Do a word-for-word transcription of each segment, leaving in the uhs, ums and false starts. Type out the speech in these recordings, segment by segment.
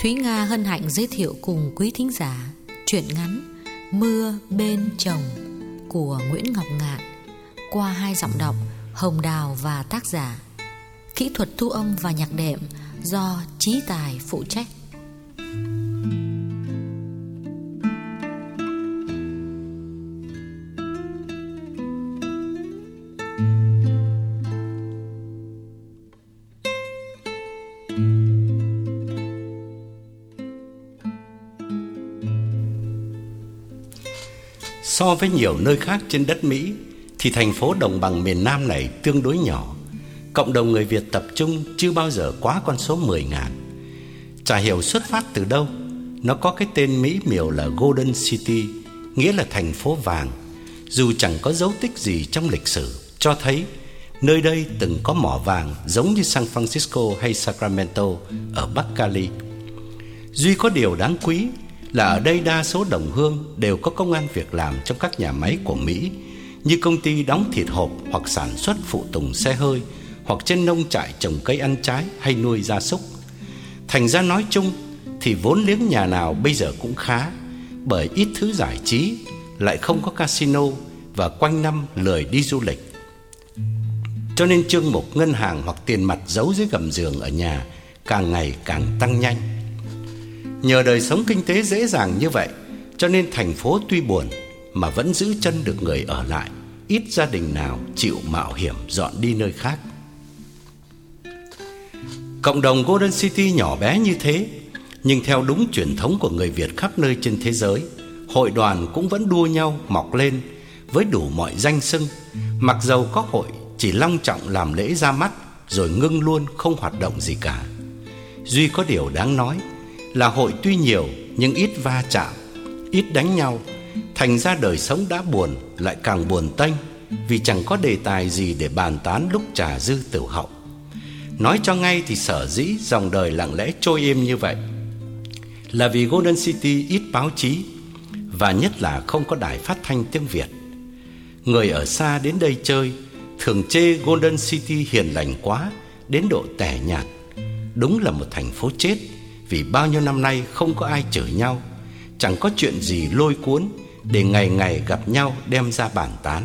Thúy Nga hân hạnh giới thiệu cùng quý thính giả truyện ngắn Mưa Bên Chồng của Nguyễn Ngọc Ngạn qua hai giọng đọc Hồng Đào và tác giả. Kỹ thuật thu âm và nhạc đệm do Chí Tài phụ trách. So với nhiều nơi khác trên đất Mỹ thì thành phố đồng bằng miền Nam này tương đối nhỏ. Cộng đồng người Việt tập trung chưa bao giờ quá con số mười ngàn. Chả hiểu xuất phát từ đâu, nó có cái tên mỹ miều là Golden City, nghĩa là thành phố vàng. Dù chẳng có dấu tích gì trong lịch sử cho thấy nơi đây từng có mỏ vàng giống như San Francisco hay Sacramento ở Bắc Cali. Duy có điều đáng quý là ở đây đa số đồng hương đều có công ăn việc làm trong các nhà máy của Mỹ, như công ty đóng thịt hộp hoặc sản xuất phụ tùng xe hơi, hoặc trên nông trại trồng cây ăn trái hay nuôi gia súc. Thành ra nói chung thì vốn liếng nhà nào bây giờ cũng khá, bởi ít thứ giải trí, lại không có casino và quanh năm lười đi du lịch. Cho nên chương mục ngân hàng hoặc tiền mặt giấu dưới gầm giường ở nhà càng ngày càng tăng nhanh. Nhờ đời sống kinh tế dễ dàng như vậy, cho nên thành phố tuy buồn mà vẫn giữ chân được người ở lại. Ít gia đình nào chịu mạo hiểm dọn đi nơi khác. Cộng đồng Golden City nhỏ bé như thế, nhưng theo đúng truyền thống của người Việt khắp nơi trên thế giới, hội đoàn cũng vẫn đua nhau mọc lên với đủ mọi danh xưng, mặc dầu có hội chỉ long trọng làm lễ ra mắt rồi ngưng luôn, không hoạt động gì cả. Duy có điều đáng nói là hội tuy nhiều nhưng ít va chạm, ít đánh nhau. Thành ra đời sống đã buồn lại càng buồn tênh, vì chẳng có đề tài gì để bàn tán lúc trà dư tửu hậu. Nói cho ngay thì sở dĩ dòng đời lặng lẽ trôi êm như vậy là vì Golden City ít báo chí, và nhất là không có đài phát thanh tiếng Việt. Người ở xa đến đây chơi thường chê Golden City hiền lành quá, đến độ tẻ nhạt. Đúng là một thành phố chết, vì bao nhiêu năm nay không có ai chửi nhau, chẳng có chuyện gì lôi cuốn để ngày ngày gặp nhau đem ra bàn tán.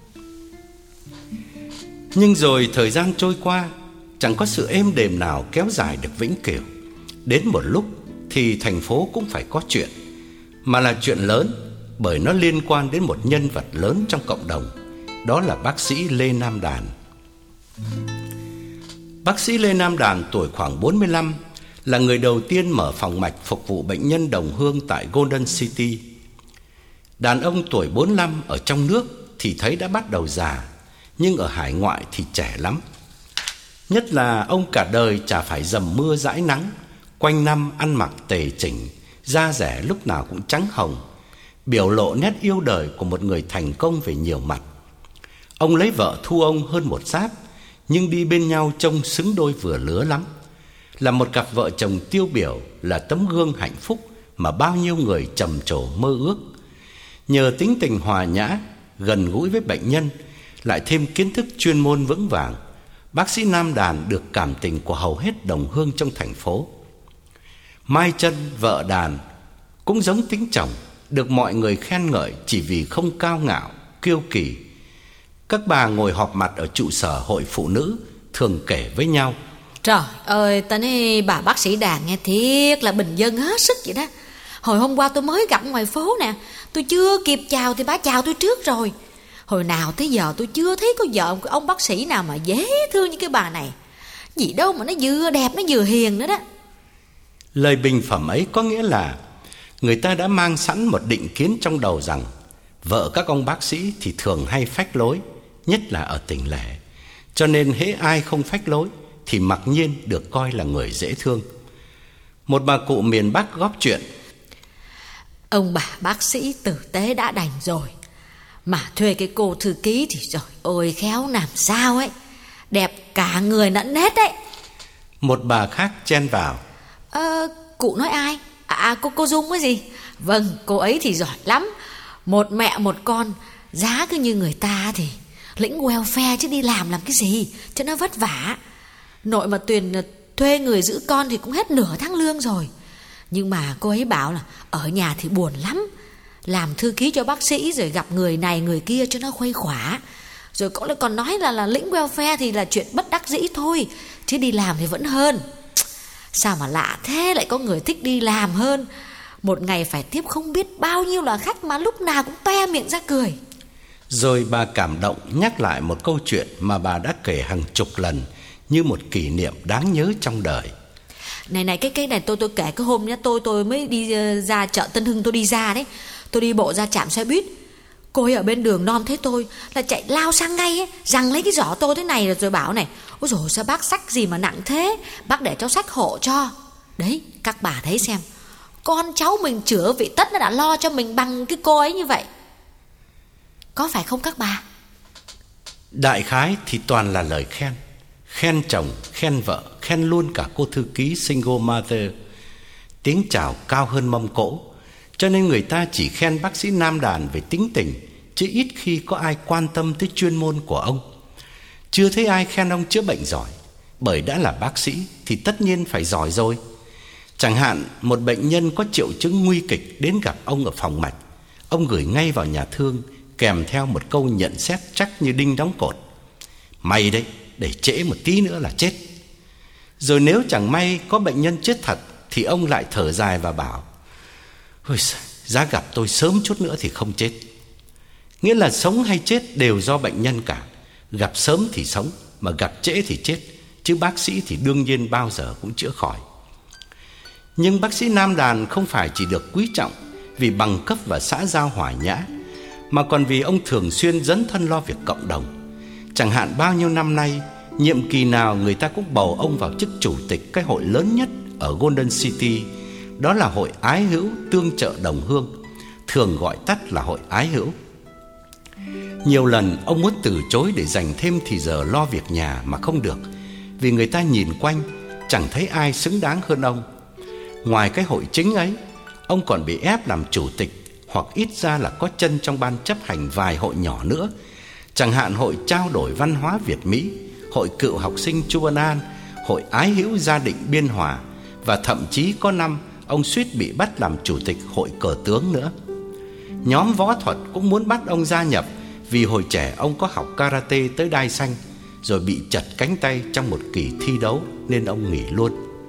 Nhưng rồi thời gian trôi qua, chẳng có sự êm đềm nào kéo dài được vĩnh cửu. Đến một lúc thì thành phố cũng phải có chuyện, mà là chuyện lớn, bởi nó liên quan đến một nhân vật lớn trong cộng đồng. Đó là bác sĩ Lê Nam Đàn. Bác sĩ Lê Nam Đàn tuổi khoảng bốn mươi lăm, là người đầu tiên mở phòng mạch phục vụ bệnh nhân đồng hương tại Golden City. Đàn ông tuổi bốn mươi lăm ở trong nước thì thấy đã bắt đầu già, nhưng ở hải ngoại thì trẻ lắm. Nhất là ông cả đời chả phải dầm mưa dãi nắng, quanh năm ăn mặc tề chỉnh, da dẻ lúc nào cũng trắng hồng, biểu lộ nét yêu đời của một người thành công về nhiều mặt. Ông lấy vợ thu ông hơn một giáp, nhưng đi bên nhau trông xứng đôi vừa lứa lắm. Là một cặp vợ chồng tiêu biểu, là tấm gương hạnh phúc mà bao nhiêu người trầm trồ mơ ước. Nhờ tính tình hòa nhã, gần gũi với bệnh nhân, lại thêm kiến thức chuyên môn vững vàng, bác sĩ Nam Đàn được cảm tình của hầu hết đồng hương trong thành phố. Mai Trân, vợ Đàn, cũng giống tính chồng, được mọi người khen ngợi chỉ vì không cao ngạo, kiêu kỳ. Các bà ngồi họp mặt ở trụ sở hội phụ nữ thường kể với nhau: Trời ơi, ta nói bà bác sĩ Đàn nghe thiệt là bình dân hết sức vậy đó. Hồi hôm qua tôi mới gặp ngoài phố nè, tôi chưa kịp chào thì bà chào tôi trước rồi. Hồi nào tới giờ tôi chưa thấy có vợ của ông bác sĩ nào mà dễ thương như cái bà này. Gì đâu mà nó vừa đẹp, nó vừa hiền nữa đó. Lời bình phẩm ấy có nghĩa là người ta đã mang sẵn một định kiến trong đầu rằng vợ các ông bác sĩ thì thường hay phách lối, nhất là ở tỉnh lẻ. Cho nên hễ ai không phách lối thì mặc nhiên được coi là người dễ thương. Một bà cụ miền Bắc góp chuyện: Ông bà bác sĩ tử tế đã đành rồi, mà thuê cái cô thư ký thì trời ơi khéo làm sao ấy, đẹp cả người lẫn nét đấy. Một bà khác chen vào: Ờ, cụ nói ai? À, cô cô Dung cái gì? Vâng, cô ấy thì giỏi lắm. Một mẹ một con, giá cứ như người ta thì lĩnh welfare chứ đi làm làm cái gì cho nó vất vả. Nội mà Tuyền thuê người giữ con thì cũng hết nửa tháng lương rồi. Nhưng mà cô ấy bảo là ở nhà thì buồn lắm, làm thư ký cho bác sĩ rồi gặp người này người kia cho nó khuây khỏa. Rồi cô ấy còn nói là, là lĩnh welfare thì là chuyện bất đắc dĩ thôi, chứ đi làm thì vẫn hơn. Sao mà lạ thế, lại có người thích đi làm hơn. Một ngày phải tiếp không biết bao nhiêu là khách mà lúc nào cũng toe miệng ra cười. Rồi bà cảm động nhắc lại một câu chuyện mà bà đã kể hàng chục lần, như một kỷ niệm đáng nhớ trong đời. Này này, cái cái này tôi tôi kể cái hôm nhá, tôi tôi mới đi ra chợ Tân Hưng, tôi đi ra đấy. Tôi đi bộ ra trạm xe buýt. Cô ấy ở bên đường non thấy tôi là chạy lao sang ngay ấy, giằng lấy cái giỏ tôi thế này rồi bảo này: ôi dồi sao bác xách gì mà nặng thế, bác để cháu xách hộ cho. Đấy, các bà thấy xem, con cháu mình chữa vị tất nó đã lo cho mình bằng cái cô ấy như vậy. Có phải không các bà? Đại khái thì toàn là lời khen. Khen chồng, khen vợ, khen luôn cả cô thư ký single mother. Tiếng chào cao hơn mâm cỗ, cho nên người ta chỉ khen bác sĩ Nam Đàn về tính tình, chứ ít khi có ai quan tâm tới chuyên môn của ông. Chưa thấy ai khen ông chữa bệnh giỏi, bởi đã là bác sĩ thì tất nhiên phải giỏi rồi. Chẳng hạn một bệnh nhân có triệu chứng nguy kịch đến gặp ông ở phòng mạch, ông gửi ngay vào nhà thương kèm theo một câu nhận xét chắc như đinh đóng cột: mày đấy, để trễ một tí nữa là chết. Rồi nếu chẳng may có bệnh nhân chết thật thì ông lại thở dài và bảo: ôi, giá gặp tôi sớm chút nữa thì không chết. Nghĩa là sống hay chết đều do bệnh nhân cả. Gặp sớm thì sống, mà gặp trễ thì chết, chứ bác sĩ thì đương nhiên bao giờ cũng chữa khỏi. Nhưng bác sĩ Nam Đàn không phải chỉ được quý trọng vì bằng cấp và xã giao hòa nhã, mà còn vì ông thường xuyên dấn thân lo việc cộng đồng. Chẳng hạn bao nhiêu năm nay, nhiệm kỳ nào người ta cũng bầu ông vào chức chủ tịch cái hội lớn nhất ở Golden City, đó là Hội Ái Hữu Tương Trợ Đồng Hương, thường gọi tắt là Hội Ái Hữu. Nhiều lần ông muốn từ chối để dành thêm thì giờ lo việc nhà mà không được, vì người ta nhìn quanh chẳng thấy ai xứng đáng hơn ông. Ngoài cái hội chính ấy, ông còn bị ép làm chủ tịch, hoặc ít ra là có chân trong ban chấp hành vài hội nhỏ nữa. Chẳng hạn Hội Trao đổi Văn hóa Việt Mỹ, Hội Cựu Học sinh Chu Văn An, Hội Ái Hữu Gia định Biên Hòa, và thậm chí có năm ông suýt bị bắt làm chủ tịch Hội Cờ tướng nữa. Nhóm võ thuật cũng muốn bắt ông gia nhập, vì hồi trẻ ông có học karate tới đai xanh, rồi bị chật cánh tay trong một kỳ thi đấu nên ông nghỉ luôn.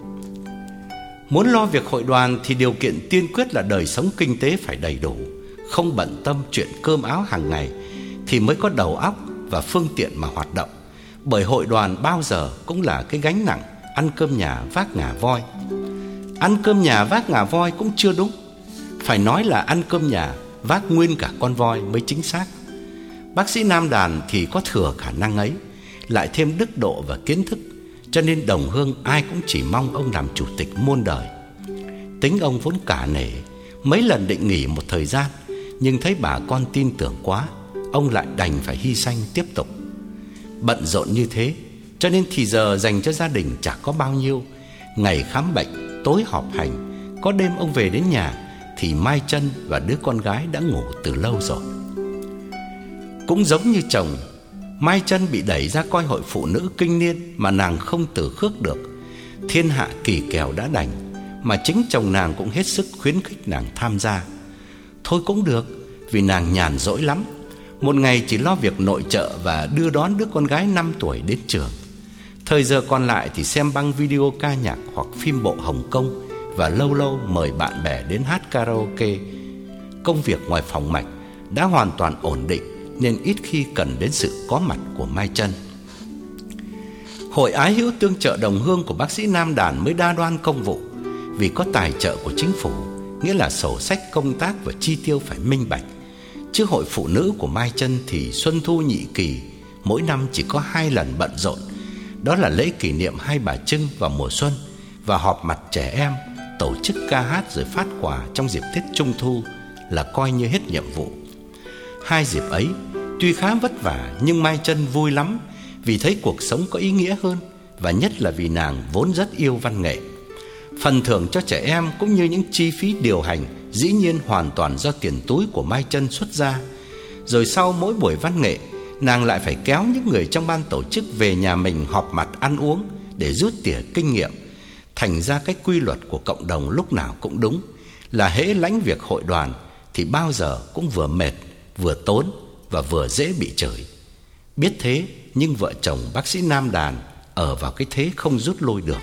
Muốn lo việc hội đoàn thì điều kiện tiên quyết là đời sống kinh tế phải đầy đủ, không bận tâm chuyện cơm áo hàng ngày, thì mới có đầu óc và phương tiện mà hoạt động. Bởi hội đoàn bao giờ cũng là cái gánh nặng ăn cơm nhà vác ngà voi. Ăn cơm nhà vác ngà voi cũng chưa đúng, phải nói là ăn cơm nhà vác nguyên cả con voi mới chính xác. Bác sĩ Nam Đàn thì có thừa khả năng ấy, lại thêm đức độ và kiến thức, cho nên đồng hương ai cũng chỉ mong ông làm chủ tịch muôn đời. Tính ông vốn cả nể, mấy lần định nghỉ một thời gian, nhưng thấy bà con tin tưởng quá, ông lại đành phải hy sanh tiếp tục. Bận rộn như thế, cho nên thì giờ dành cho gia đình chả có bao nhiêu. Ngày khám bệnh, tối họp hành, có đêm ông về đến nhà thì Mai Trân và đứa con gái đã ngủ từ lâu rồi. Cũng giống như chồng, Mai Trân bị đẩy ra coi hội phụ nữ kinh niên mà nàng không từ khước được. Thiên hạ kỳ kèo đã đành, mà chính chồng nàng cũng hết sức khuyến khích nàng tham gia. Thôi cũng được, vì nàng nhàn rỗi lắm, một ngày chỉ lo việc nội trợ và đưa đón đứa con gái năm tuổi đến trường. Thời giờ còn lại thì xem băng video ca nhạc hoặc phim bộ Hồng Kông, và lâu lâu mời bạn bè đến hát karaoke. Công việc ngoài phòng mạch đã hoàn toàn ổn định, nên ít khi cần đến sự có mặt của Mai Trân. Hội Ái Hữu Tương Trợ Đồng Hương của bác sĩ Nam Đàn mới đa đoan công vụ, vì có tài trợ của chính phủ, nghĩa là sổ sách công tác và chi tiêu phải minh bạch. Chứ hội phụ nữ của Mai Trân thì xuân thu nhị kỳ, mỗi năm chỉ có hai lần bận rộn, đó là lễ kỷ niệm Hai Bà Trưng vào mùa xuân và họp mặt trẻ em, tổ chức ca hát rồi phát quà trong dịp Tết Trung Thu là coi như hết nhiệm vụ. Hai dịp ấy tuy khá vất vả, nhưng Mai Trân vui lắm, vì thấy cuộc sống có ý nghĩa hơn, và nhất là vì nàng vốn rất yêu văn nghệ. Phần thưởng cho trẻ em cũng như những chi phí điều hành dĩ nhiên hoàn toàn do tiền túi của Mai Trân xuất ra. Rồi sau mỗi buổi văn nghệ, nàng lại phải kéo những người trong ban tổ chức về nhà mình họp mặt ăn uống để rút tỉa kinh nghiệm. Thành ra cái quy luật của cộng đồng lúc nào cũng đúng, là hễ lãnh việc hội đoàn thì bao giờ cũng vừa mệt, vừa tốn và vừa dễ bị chửi. Biết thế nhưng vợ chồng bác sĩ Nam Đàn ở vào cái thế không rút lui được.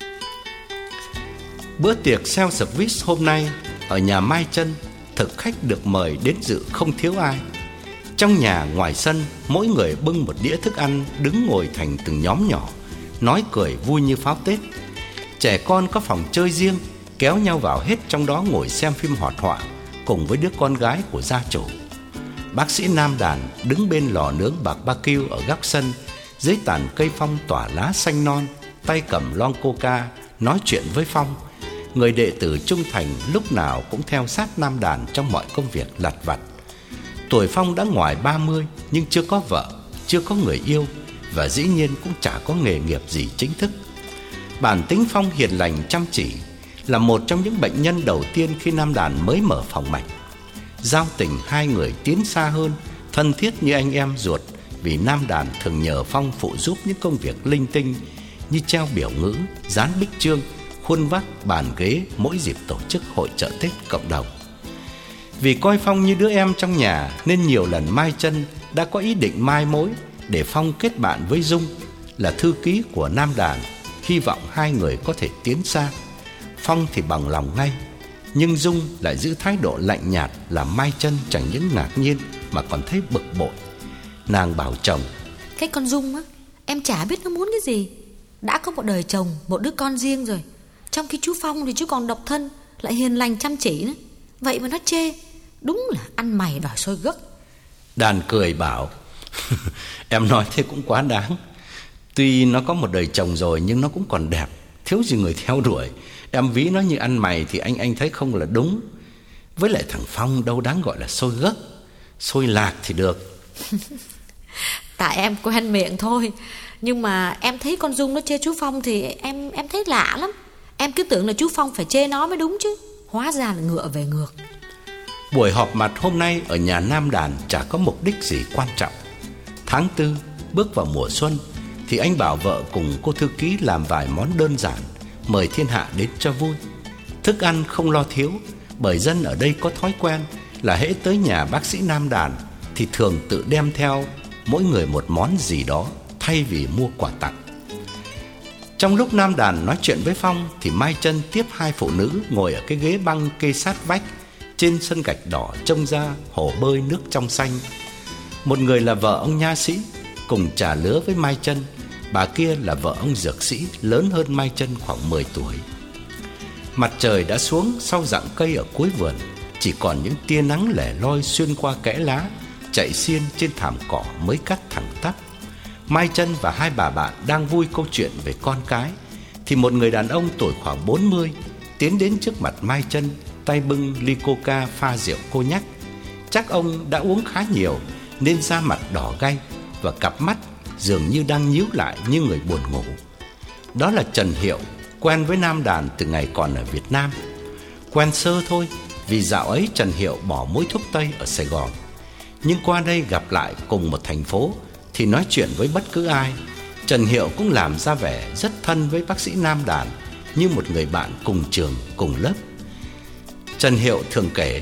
Bữa tiệc self service hôm nay ở nhà Mai Trân, thực khách được mời đến dự không thiếu ai. Trong nhà ngoài sân, mỗi người bưng một đĩa thức ăn, đứng ngồi thành từng nhóm nhỏ, nói cười vui như pháo Tết. Trẻ con có phòng chơi riêng, kéo nhau vào hết trong đó ngồi xem phim hoạt họa cùng với đứa con gái của gia chủ. Bác sĩ Nam Đàn đứng bên lò nướng bạc ba kiu ở góc sân, dưới tàn cây phong tỏa lá xanh non, tay cầm lon coca, nói chuyện với Phong, người đệ tử trung thành lúc nào cũng theo sát Nam Đàn trong mọi công việc lặt vặt. Tuổi Phong đã ngoài ba mươi nhưng chưa có vợ, chưa có người yêu và dĩ nhiên cũng chả có nghề nghiệp gì chính thức. Bản tính Phong hiền lành chăm chỉ, là một trong những bệnh nhân đầu tiên khi Nam Đàn mới mở phòng mạch. Giao tình hai người tiến xa hơn, thân thiết như anh em ruột, vì Nam Đàn thường nhờ Phong phụ giúp những công việc linh tinh như treo biểu ngữ, dán bích chương, khuôn vác bàn ghế mỗi dịp tổ chức hội chợ Tết cộng đồng. Vì coi Phong như đứa em trong nhà nên nhiều lần Mai Trân đã có ý định mai mối để Phong kết bạn với Dung, là thư ký của Nam Đàn, hy vọng hai người có thể tiến xa. Phong thì bằng lòng ngay, nhưng Dung lại giữ thái độ lạnh nhạt, làm Mai Trân chẳng những ngạc nhiên mà còn thấy bực bội. Nàng bảo chồng: Cái con Dung á, em chả biết nó muốn cái gì. Đã có một đời chồng, một đứa con riêng rồi, trong khi chú Phong thì chú còn độc thân, lại hiền lành chăm chỉ nữa. Vậy mà nó chê, đúng là ăn mày đòi sôi gấc. Đàn cười bảo: Em nói thế cũng quá đáng. Tuy nó có một đời chồng rồi nhưng nó cũng còn đẹp, thiếu gì người theo đuổi. Em ví nó như ăn mày thì anh anh thấy không là đúng. Với lại thằng Phong đâu đáng gọi là sôi gấc, sôi lạc thì được. Tại em quen miệng thôi. Nhưng mà em thấy con Dung nó chê chú Phong thì em em thấy lạ lắm. Em cứ tưởng là chú Phong phải chê nó mới đúng chứ, hóa ra là ngựa về ngược. Buổi họp mặt hôm nay ở nhà Nam Đàn chả có mục đích gì quan trọng. Tháng tư bước vào mùa xuân thì anh bảo vợ cùng cô thư ký làm vài món đơn giản, mời thiên hạ đến cho vui. Thức ăn không lo thiếu, bởi dân ở đây có thói quen là hễ tới nhà bác sĩ Nam Đàn thì thường tự đem theo mỗi người một món gì đó thay vì mua quà tặng. Trong lúc Nam Đàn nói chuyện với Phong thì Mai Trân tiếp hai phụ nữ ngồi ở cái ghế băng kê sát vách trên sân gạch đỏ trông ra hồ bơi nước trong xanh. Một người là vợ ông nha sĩ, cùng trà lứa với Mai Trân. Bà kia là vợ ông dược sĩ, lớn hơn Mai Trân khoảng mười tuổi. Mặt trời đã xuống sau rặng cây ở cuối vườn, chỉ còn những tia nắng lẻ loi xuyên qua kẽ lá, chạy xiên trên thảm cỏ mới cắt thẳng tắp. Mai Trân và hai bà bạn đang vui câu chuyện về con cái thì một người đàn ông tuổi khoảng bốn mươi tiến đến trước mặt Mai Trân, tay bưng ly coca pha rượu cô nhắc. Chắc ông đã uống khá nhiều nên da mặt đỏ gay và cặp mắt dường như đang nhíu lại như người buồn ngủ. Đó là Trần Hiệu, quen với Nam Đàn từ ngày còn ở Việt Nam. Quen sơ thôi, vì dạo ấy Trần Hiệu bỏ mối thuốc tây ở Sài Gòn. Nhưng qua đây gặp lại cùng một thành phố thì nói chuyện với bất cứ ai, Trần Hiệu cũng làm ra vẻ rất thân với bác sĩ Nam Đàn, như một người bạn cùng trường, cùng lớp. Trần Hiệu thường kể: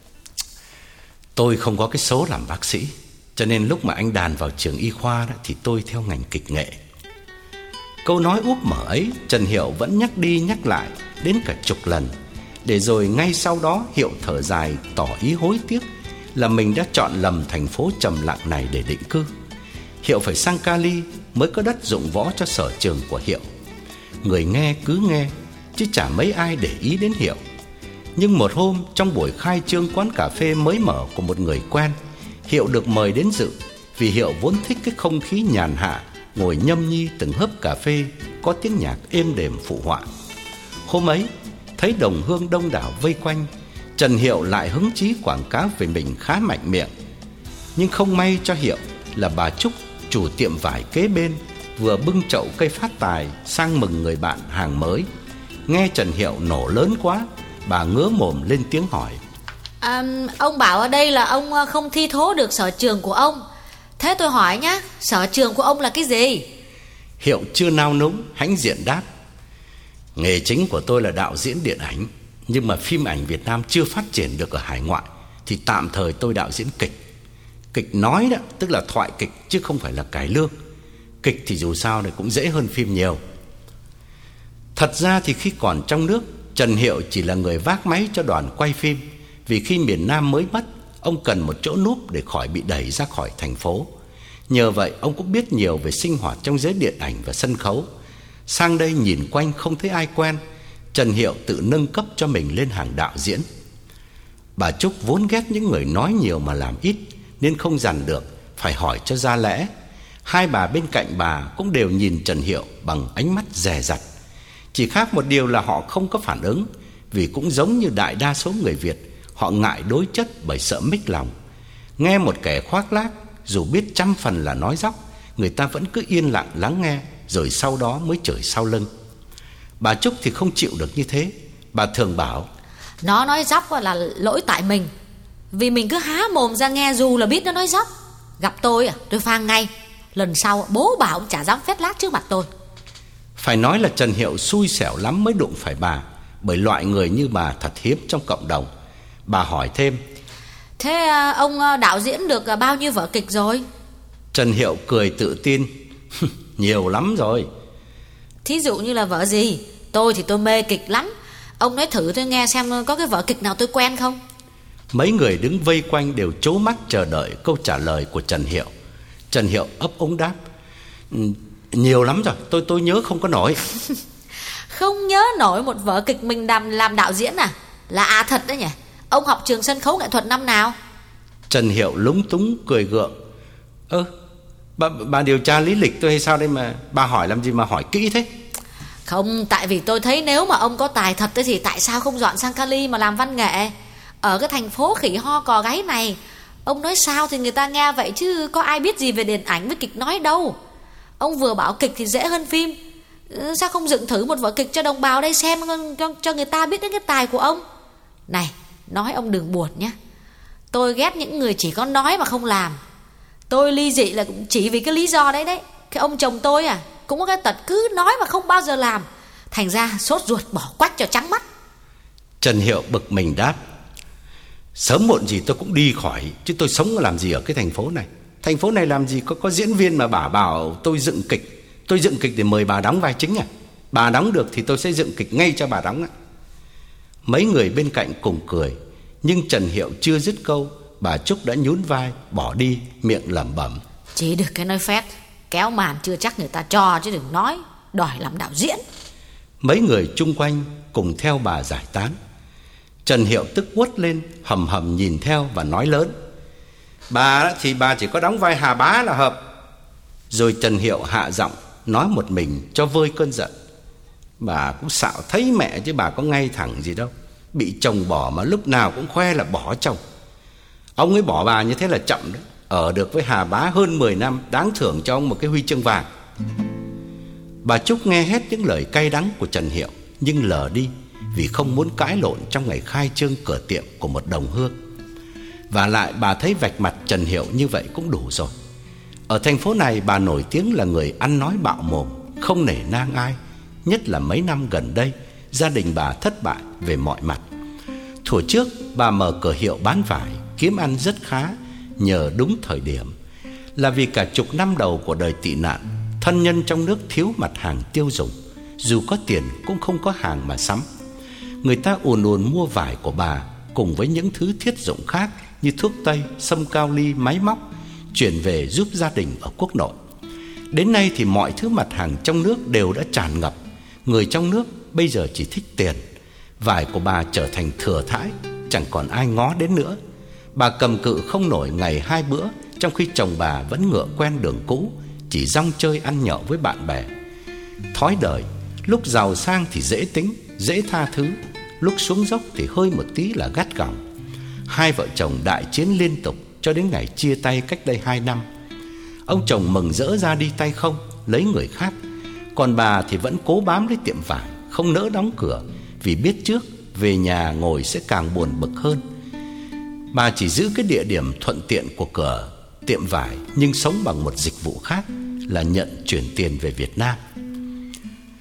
Tôi không có cái số làm bác sĩ, cho nên lúc mà anh Đàn vào trường y khoa đó, thì tôi theo ngành kịch nghệ. Câu nói úp mở ấy Trần Hiệu vẫn nhắc đi nhắc lại đến cả chục lần, để rồi ngay sau đó Hiệu thở dài tỏ ý hối tiếc là mình đã chọn lầm thành phố trầm lặng này để định cư. Hiệu phải sang Cali mới có đất dụng võ cho sở trường của Hiệu. Người nghe cứ nghe, chứ chả mấy ai để ý đến Hiệu. Nhưng một hôm trong buổi khai trương quán cà phê mới mở của một người quen, Hiệu được mời đến dự, vì Hiệu vốn thích cái không khí nhàn hạ, ngồi nhâm nhi từng hớp cà phê, có tiếng nhạc êm đềm phụ họa. Hôm ấy, thấy đồng hương đông đảo vây quanh, Trần Hiệu lại hứng chí quảng cáo về mình khá mạnh miệng. Nhưng không may cho Hiệu là bà Trúc, chủ tiệm vải kế bên, vừa bưng chậu cây phát tài sang mừng người bạn hàng mới. Nghe Trần Hiệu nổ lớn quá, bà ngứa mồm lên tiếng hỏi: à, Ông bảo ở đây là ông không thi thố được sở trường của ông. Thế tôi hỏi nhá, sở trường của ông là cái gì? Hiệu chưa nao núng, hãnh diện đáp: Nghề chính của tôi là đạo diễn điện ảnh, nhưng mà phim ảnh Việt Nam chưa phát triển được ở hải ngoại thì tạm thời tôi đạo diễn kịch. Kịch nói đó, tức là thoại kịch chứ không phải là cải lương. Kịch thì dù sao này cũng dễ hơn phim nhiều. Thật ra thì khi còn trong nước, Trần Hiệu chỉ là người vác máy cho đoàn quay phim. Vì khi miền Nam mới mất, ông cần một chỗ núp để khỏi bị đẩy ra khỏi thành phố. Nhờ vậy ông cũng biết nhiều về sinh hoạt trong giới điện ảnh và sân khấu. Sang đây nhìn quanh không thấy ai quen, Trần Hiệu tự nâng cấp cho mình lên hàng đạo diễn. Bà Trúc vốn ghét những người nói nhiều mà làm ít, nên không dằn được, phải hỏi cho ra lẽ. Hai bà bên cạnh bà cũng đều nhìn Trần Hiệu bằng ánh mắt dè dặt. Chỉ khác một điều là họ không có phản ứng, vì cũng giống như đại đa số người Việt, họ ngại đối chất bởi sợ mích lòng. Nghe một kẻ khoác lác, dù biết trăm phần là nói dóc, người ta vẫn cứ yên lặng lắng nghe, rồi sau đó mới chửi sau lưng. Bà Trúc thì không chịu được như thế. Bà thường bảo: nó nói dóc là lỗi tại mình, vì mình cứ há mồm ra nghe dù là biết nó nói dóc. Gặp tôi à, tôi phang ngay. Lần sau bố bà cũng chả dám phét lác trước mặt tôi. Phải nói là Trần Hiệu xui xẻo lắm mới đụng phải bà, bởi loại người như bà thật hiếm trong cộng đồng. Bà hỏi thêm: thế ông đạo diễn được bao nhiêu vở kịch rồi? Trần Hiệu cười tự tin: nhiều lắm rồi. Thí dụ như là vở gì? Tôi thì tôi mê kịch lắm. Ông nói thử tôi nghe xem có cái vở kịch nào tôi quen không. Mấy người đứng vây quanh đều trố mắt chờ đợi câu trả lời của Trần Hiệu. Trần Hiệu ấp úng đáp: nhiều lắm rồi, tôi tôi nhớ không có nổi. Không nhớ nổi một vở kịch mình làm, làm đạo diễn à? Là à thật đấy nhỉ. Ông học trường sân khấu nghệ thuật năm nào? Trần Hiệu lúng túng cười gượng: Ơ, bà, bà điều tra lý lịch tôi hay sao đây mà bà hỏi làm gì mà hỏi kỹ thế? Không, tại vì tôi thấy nếu mà ông có tài thật thì tại sao không dọn sang Cali mà làm văn nghệ? Ở cái thành phố khỉ ho cò gáy này, ông nói sao thì người ta nghe vậy chứ có ai biết gì về điện ảnh với kịch nói đâu. Ông vừa bảo kịch thì dễ hơn phim, sao không dựng thử một vở kịch cho đồng bào đây xem, cho, cho người ta biết đến cái tài của ông. Này, nói ông đừng buồn nhé. Tôi ghét những người chỉ có nói mà không làm. Tôi ly dị là cũng chỉ vì cái lý do đấy đấy. Cái ông chồng tôi à, cũng có cái tật cứ nói mà không bao giờ làm. Thành ra sốt ruột bỏ quách cho trắng mắt. Trần Hiệu bực mình đáp: sớm muộn gì tôi cũng đi khỏi, chứ tôi sống làm gì ở cái thành phố này. Thành phố này làm gì có, có diễn viên mà bà bảo tôi dựng kịch. Tôi dựng kịch để mời bà đóng vai chính à? Bà đóng được thì tôi sẽ dựng kịch ngay cho bà đóng ạ. Mấy người bên cạnh cùng cười. Nhưng Trần Hiệu chưa dứt câu, bà Trúc đã nhún vai bỏ đi, miệng lẩm bẩm: chỉ được cái nói phét, kéo màn chưa chắc người ta cho chứ đừng nói, đòi làm đạo diễn. Mấy người chung quanh cùng theo bà giải tán. Trần Hiệu tức quất lên, hầm hầm nhìn theo và nói lớn: bà thì bà chỉ có đóng vai Hà Bá là hợp. Rồi Trần Hiệu hạ giọng nói một mình cho vơi cơn giận: bà cũng xạo thấy mẹ chứ bà có ngay thẳng gì đâu. Bị chồng bỏ mà lúc nào cũng khoe là bỏ chồng. Ông ấy bỏ bà như thế là chậm đấy. Ở được với Hà Bá hơn mười năm, đáng thưởng cho ông một cái huy chương vàng. Bà Trúc nghe hết những lời cay đắng của Trần Hiệu, nhưng lờ đi, vì không muốn cãi lộn trong ngày khai trương cửa tiệm của một đồng hương. Và lại bà thấy vạch mặt Trần Hiệu như vậy cũng đủ rồi. Ở thành phố này bà nổi tiếng là người ăn nói bạo mồm, không nể nang ai. Nhất là mấy năm gần đây, gia đình bà thất bại về mọi mặt. Thuở trước bà mở cửa hiệu bán vải, kiếm ăn rất khá nhờ đúng thời điểm. Là vì cả chục năm đầu của đời tị nạn, thân nhân trong nước thiếu mặt hàng tiêu dùng, dù có tiền cũng không có hàng mà sắm. Người ta ùn ùn mua vải của bà cùng với những thứ thiết dụng khác như thuốc tây, sâm cao ly, máy móc chuyển về giúp gia đình ở quốc nội. Đến nay thì mọi thứ mặt hàng trong nước đều đã tràn ngập. Người trong nước bây giờ chỉ thích tiền. Vải của bà trở thành thừa thãi, chẳng còn ai ngó đến nữa. Bà cầm cự không nổi ngày hai bữa, trong khi chồng bà vẫn ngựa quen đường cũ, chỉ rong chơi ăn nhậu với bạn bè. Thói đời, lúc giàu sang thì dễ tính, dễ tha thứ, lúc xuống dốc thì hơi một tí là gắt gỏng. Hai vợ chồng đại chiến liên tục cho đến ngày chia tay cách đây hai năm. Ông chồng mừng rỡ ra đi tay không, lấy người khác. Còn bà thì vẫn cố bám lấy tiệm vải, không nỡ đóng cửa, vì biết trước về nhà ngồi sẽ càng buồn bực hơn. Bà chỉ giữ cái địa điểm thuận tiện của cửa tiệm vải, nhưng sống bằng một dịch vụ khác là nhận chuyển tiền về Việt Nam.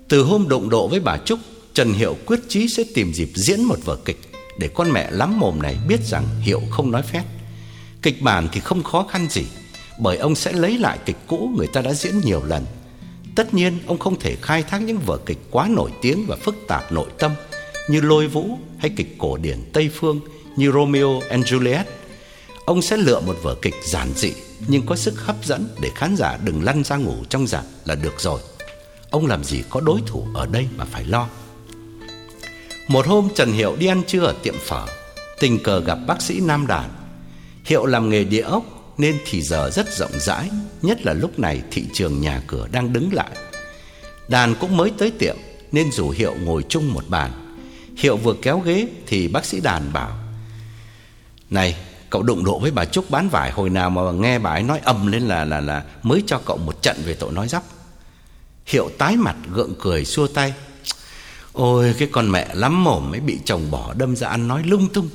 Từ hôm đụng độ với bà Trúc, Trần Hiệu quyết chí sẽ tìm dịp diễn một vở kịch để con mẹ lắm mồm này biết rằng Hiệu không nói phét. Kịch bản thì không khó khăn gì, bởi ông sẽ lấy lại kịch cũ người ta đã diễn nhiều lần. Tất nhiên ông không thể khai thác những vở kịch quá nổi tiếng và phức tạp nội tâm như Lôi Vũ hay kịch cổ điển Tây phương như Romeo and Juliet. Ông sẽ lựa một vở kịch giản dị nhưng có sức hấp dẫn để khán giả đừng lăn ra ngủ trong rạp là được rồi. Ông làm gì có đối thủ ở đây mà phải lo. Một hôm Trần Hiệu đi ăn trưa ở tiệm phở, tình cờ gặp bác sĩ Nam Đàn. Hiệu làm nghề địa ốc nên thì giờ rất rộng rãi, nhất là lúc này thị trường nhà cửa đang đứng lại. Đàn cũng mới tới tiệm nên rủ Hiệu ngồi chung một bàn. Hiệu vừa kéo ghế thì bác sĩ Đàn bảo: "Này, cậu đụng độ với bà Trúc bán vải hồi nào mà nghe bà ấy nói ầm lên là là là mới cho cậu một trận về tội nói dóc?" Hiệu tái mặt gượng cười xua tay: "Ôi cái con mẹ lắm mồm ấy bị chồng bỏ đâm ra ăn nói lung tung."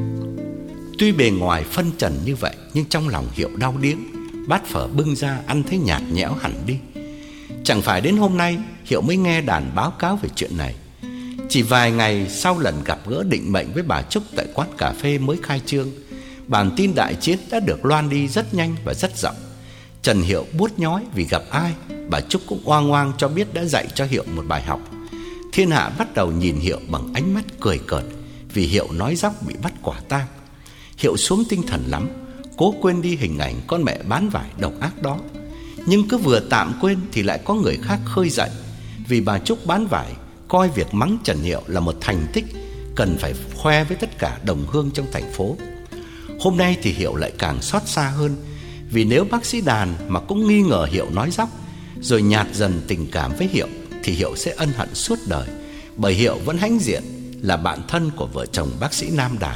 Tuy bề ngoài phân trần như vậy nhưng trong lòng Hiệu đau điếng. Bát phở bưng ra ăn thấy nhạt nhẽo hẳn đi. Chẳng phải đến hôm nay Hiệu mới nghe Đàn báo cáo về chuyện này. Chỉ vài ngày sau lần gặp gỡ định mệnh với bà Trúc tại quán cà phê mới khai trương, bản tin đại chiến đã được loan đi rất nhanh và rất rộng. Trần Hiệu buốt nhói vì gặp ai, bà Trúc cũng oang oang cho biết đã dạy cho Hiệu một bài học. Thiên hạ bắt đầu nhìn Hiệu bằng ánh mắt cười cợt vì Hiệu nói dóc bị bắt quả tang. Hiệu xuống tinh thần lắm, cố quên đi hình ảnh con mẹ bán vải độc ác đó. Nhưng cứ vừa tạm quên thì lại có người khác khơi dậy, vì bà Trúc bán vải coi việc mắng Trần Hiệu là một thành tích cần phải khoe với tất cả đồng hương trong thành phố. Hôm nay thì Hiệu lại càng xót xa hơn, vì nếu bác sĩ Đàn mà cũng nghi ngờ Hiệu nói dóc rồi nhạt dần tình cảm với Hiệu thì Hiệu sẽ ân hận suốt đời, bởi Hiệu vẫn hãnh diện là bạn thân của vợ chồng bác sĩ Nam Đàn.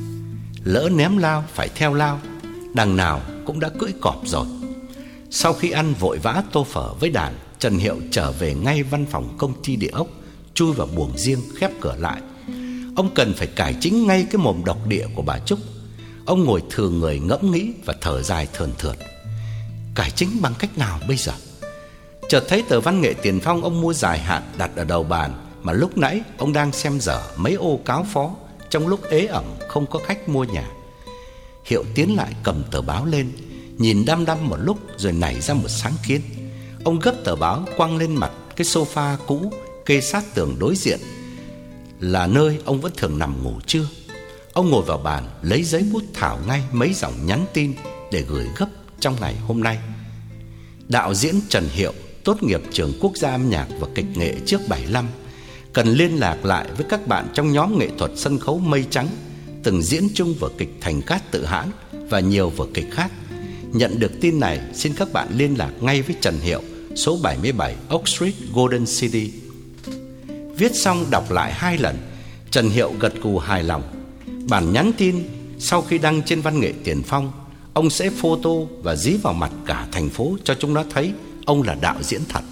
Lỡ ném lao phải theo lao, đằng nào cũng đã cưỡi cọp rồi. Sau khi ăn vội vã tô phở với Đàn, Trần Hiệu trở về ngay văn phòng công ty địa ốc, chui vào buồng riêng khép cửa lại. Ông cần phải cải chính ngay cái mồm độc địa của bà Trúc. Ông ngồi thừ người ngẫm nghĩ và thở dài thườn thượt. Cải chính bằng cách nào bây giờ? Chợt thấy tờ văn nghệ Tiền Phong ông mua dài hạn đặt ở đầu bàn, mà lúc nãy ông đang xem dở mấy ô cáo phó trong lúc ế ẩm không có khách mua nhà. Hiệu tiến lại cầm tờ báo lên, nhìn đăm đăm một lúc rồi nảy ra một sáng kiến. Ông gấp tờ báo quăng lên mặt cái sofa cũ kê sát tường đối diện, là nơi ông vẫn thường nằm ngủ trưa. Ông ngồi vào bàn, lấy giấy bút thảo ngay mấy dòng nhắn tin để gửi gấp trong ngày hôm nay. Đạo diễn Trần Hiệu, tốt nghiệp trường Quốc gia âm nhạc và kịch nghệ trước bảy mươi lăm, cần liên lạc lại với các bạn trong nhóm nghệ thuật sân khấu Mây Trắng, từng diễn chung vở kịch Thành Cát Tự Hãn và nhiều vở kịch khác. Nhận được tin này, xin các bạn liên lạc ngay với Trần Hiệu, số bảy mươi bảy Oak Street, Golden City. Viết xong đọc lại hai lần, Trần Hiệu gật gù hài lòng. Bản nhắn tin sau khi đăng trên văn nghệ Tiền Phong, ông sẽ photo và dí vào mặt cả thành phố cho chúng nó thấy ông là đạo diễn thật.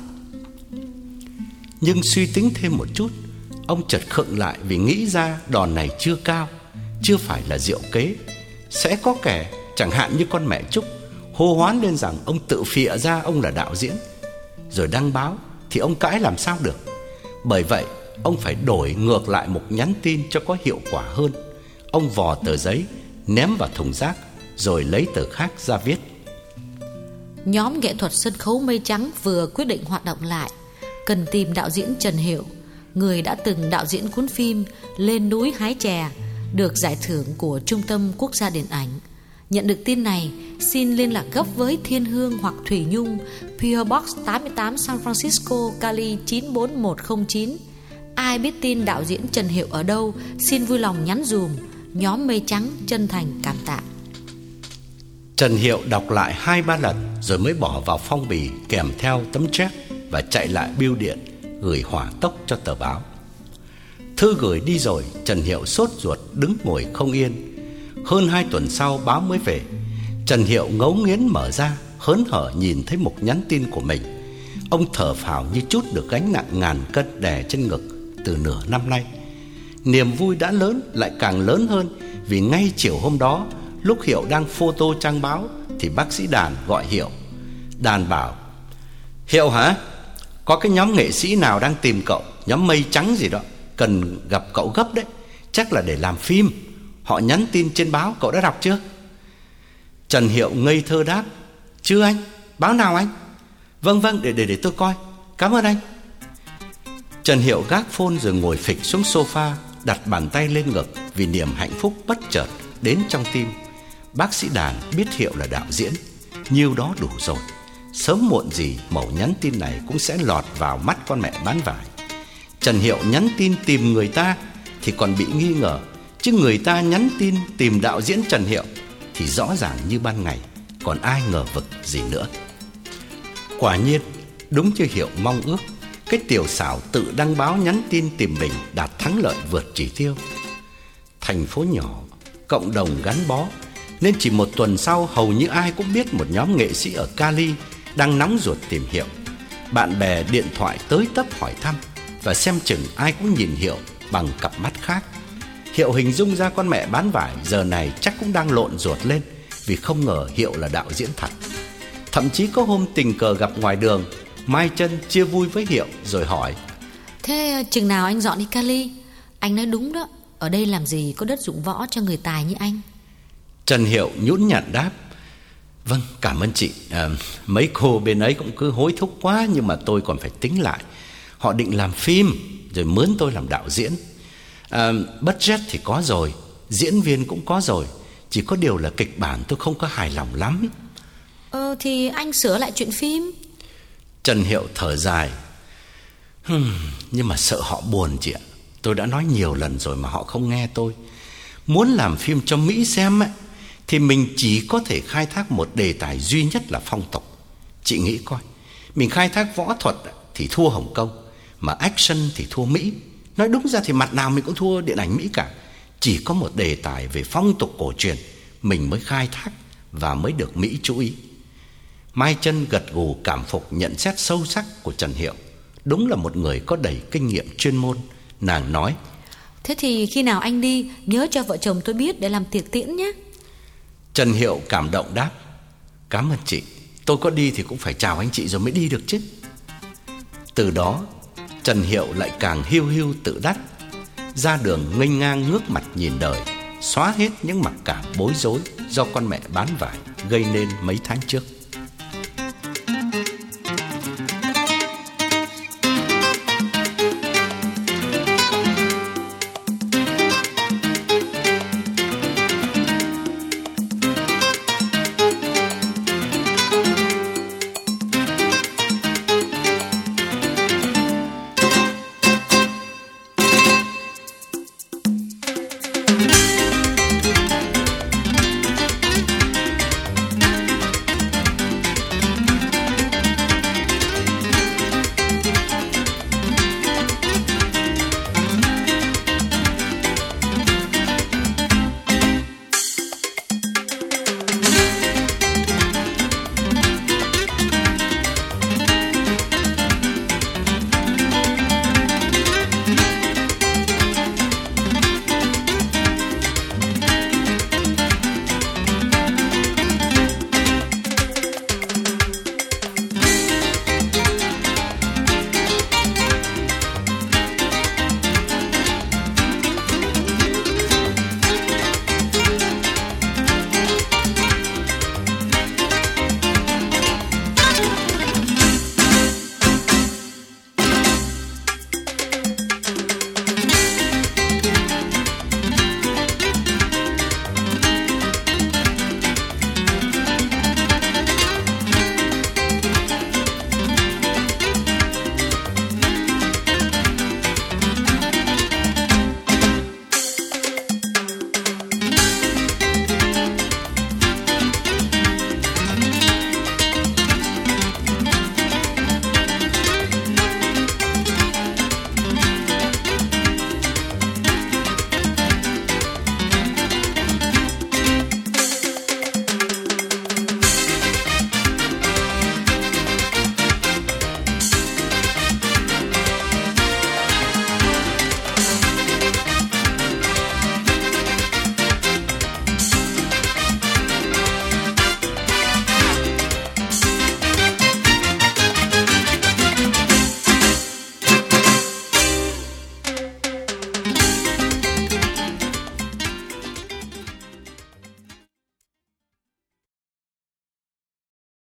Nhưng suy tính thêm một chút, ông chợt khựng lại vì nghĩ ra đòn này chưa cao, chưa phải là diệu kế. Sẽ có kẻ, chẳng hạn như con mẹ Trúc, hô hoán lên rằng ông tự phịa ra ông là đạo diễn, rồi đăng báo thì ông cãi làm sao được. Bởi vậy ông phải đổi ngược lại một nhắn tin cho có hiệu quả hơn. Ông vò tờ giấy, ném vào thùng rác, rồi lấy tờ khác ra viết. Nhóm nghệ thuật sân khấu Mây Trắng vừa quyết định hoạt động lại, cần tìm đạo diễn Trần Hiệu, người đã từng đạo diễn cuốn phim Lên núi hái chè, được giải thưởng của Trung tâm Quốc gia Điện ảnh. Nhận được tin này, xin liên lạc gấp với Thiên Hương hoặc Thủy Nhung, pê o Box tám mươi tám San Francisco, Cali chín bốn một không chín. Ai biết tin đạo diễn Trần Hiệu ở đâu, xin vui lòng nhắn dùm. Nhóm Mây Trắng chân thành cảm tạ. Trần Hiệu đọc lại hai ba lần rồi mới bỏ vào phong bì kèm theo tấm check và chạy lại bưu điện gửi hỏa tốc cho tờ báo. Thư gửi đi rồi, Trần Hiệu sốt ruột đứng ngồi không yên. Hơn hai tuần sau báo mới về. Trần Hiệu ngấu nghiến mở ra, hớn hở nhìn thấy một nhắn tin của mình. Ông thở phào như chút được gánh nặng ngàn cân đè trên ngực từ nửa năm nay. Niềm vui đã lớn lại càng lớn hơn, vì ngay chiều hôm đó, lúc Hiệu đang photo trang báo thì bác sĩ Đàn gọi Hiệu. Đàn bảo: Hiệu hả? Có cái nhóm nghệ sĩ nào đang tìm cậu, nhóm Mây Trắng gì đó, cần gặp cậu gấp đấy. Chắc là để làm phim. Họ nhắn tin trên báo, cậu đã đọc chưa? Trần Hiệu ngây thơ đáp: Chưa anh, báo nào anh? Vâng vâng, để để để tôi coi. Cảm ơn anh. Trần Hiệu gác phone rồi ngồi phịch xuống sofa, đặt bàn tay lên ngực vì niềm hạnh phúc bất chợt đến trong tim. Bác sĩ Đàn biết Hiệu là đạo diễn, nhiêu đó đủ rồi. Sớm muộn gì mẩu nhắn tin này cũng sẽ lọt vào mắt con mẹ bán vải. Trần Hiệu nhắn tin tìm người ta thì còn bị nghi ngờ, chứ người ta nhắn tin tìm đạo diễn Trần Hiệu thì rõ ràng như ban ngày, còn ai ngờ vực gì nữa. Quả nhiên, đúng như Hiệu mong ước, cái tiểu xảo tự đăng báo nhắn tin tìm mình đạt thắng lợi vượt chỉ tiêu. Thành phố nhỏ, cộng đồng gắn bó, nên chỉ một tuần sau hầu như ai cũng biết một nhóm nghệ sĩ ở Cali đang nóng ruột tìm Hiệu. Bạn bè điện thoại tới tấp hỏi thăm, và xem chừng ai cũng nhìn Hiệu bằng cặp mắt khác. Hiệu hình dung ra con mẹ bán vải giờ này chắc cũng đang lộn ruột lên, vì không ngờ Hiệu là đạo diễn thật. Thậm chí có hôm tình cờ gặp ngoài đường, Mai Chân chia vui với Hiệu rồi hỏi: Thế chừng nào anh dọn đi Cali? Anh nói đúng đó, ở đây làm gì có đất dụng võ cho người tài như anh. Trần Hiệu nhũn nhặn đáp: Vâng, cảm ơn chị. à, Mấy cô bên ấy cũng cứ hối thúc quá, nhưng mà tôi còn phải tính lại. Họ định làm phim rồi mướn tôi làm đạo diễn. à, Budget thì có rồi, diễn viên cũng có rồi, chỉ có điều là kịch bản tôi không có hài lòng lắm. Ờ thì anh sửa lại chuyện phim. Trần Hiệu thở dài: Hừm, nhưng mà sợ họ buồn chị ạ. Tôi đã nói nhiều lần rồi mà họ không nghe tôi. Muốn làm phim cho Mỹ xem ấy, thì mình chỉ có thể khai thác một đề tài duy nhất là phong tục. Chị nghĩ coi, mình khai thác võ thuật thì thua Hồng Kông, mà action thì thua Mỹ. Nói đúng ra thì mặt nào mình cũng thua điện ảnh Mỹ cả. Chỉ có một đề tài về phong tục cổ truyền mình mới khai thác và mới được Mỹ chú ý. Mai Chân gật gù cảm phục nhận xét sâu sắc của Trần Hiệu. Đúng là một người có đầy kinh nghiệm chuyên môn. Nàng nói: Thế thì khi nào anh đi, nhớ cho vợ chồng tôi biết để làm tiệc tiễn nhé. Trần Hiệu cảm động đáp: Cảm ơn chị. Tôi có đi thì cũng phải chào anh chị rồi mới đi được chứ. Từ đó Trần Hiệu lại càng hiu hiu tự đắc, ra đường nghênh ngang ngước mặt nhìn đời, xóa hết những mặc cảm bối rối do con mẹ bán vải gây nên mấy tháng trước.